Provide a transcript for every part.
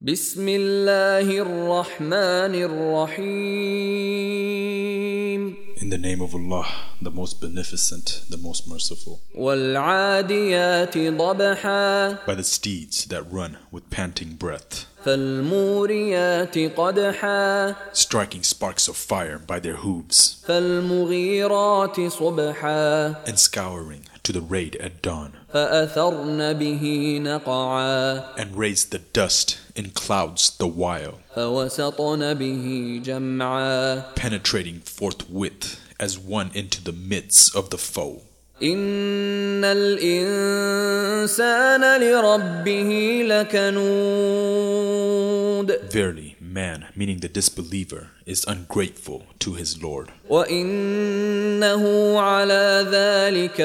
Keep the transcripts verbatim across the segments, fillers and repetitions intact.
بسم الله الرحمن الرحيم. In the name of Allah, the most beneficent, the most merciful. والعاديات ضبحا. By the steeds that run with panting breath, فالموريات قدحا. striking sparks of fire by their hooves, فالمغيرات صبحا. and scouring to the raid at dawn, فأثرن به نقعا. and raise the dust in clouds the while, فوسطن به جمعا. penetrating forthwith as one into the midst of the foe. إن الإنسان لربه لكنود. Verily, man, meaning the disbeliever, is ungrateful to his Lord. وإنه على ذلك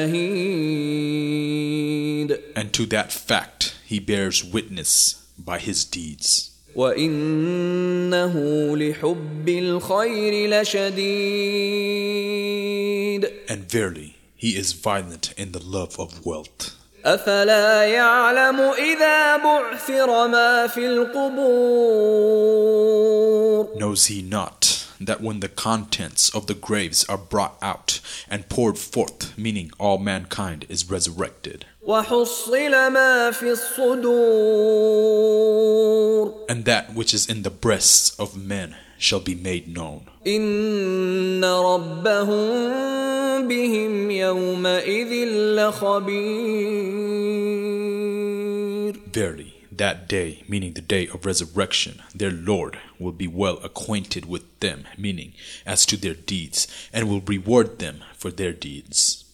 لشهيد. And to that fact he bears witness by his deeds. وإنه لحب الخير لشديد. And verily, he is violent in the love of wealth. أفلا يعلم إذا بعثر ما في القبور. Knows he not that when the contents of the graves are brought out and poured forth, meaning all mankind is resurrected, وحصل ما في الصدور. and that which is in the breasts of men shall be made known, إن ربهم بهم يومئذ لخبير. verily, that day, meaning the day of resurrection, their Lord will be well acquainted with them, meaning as to their deeds, and will reward them for their deeds.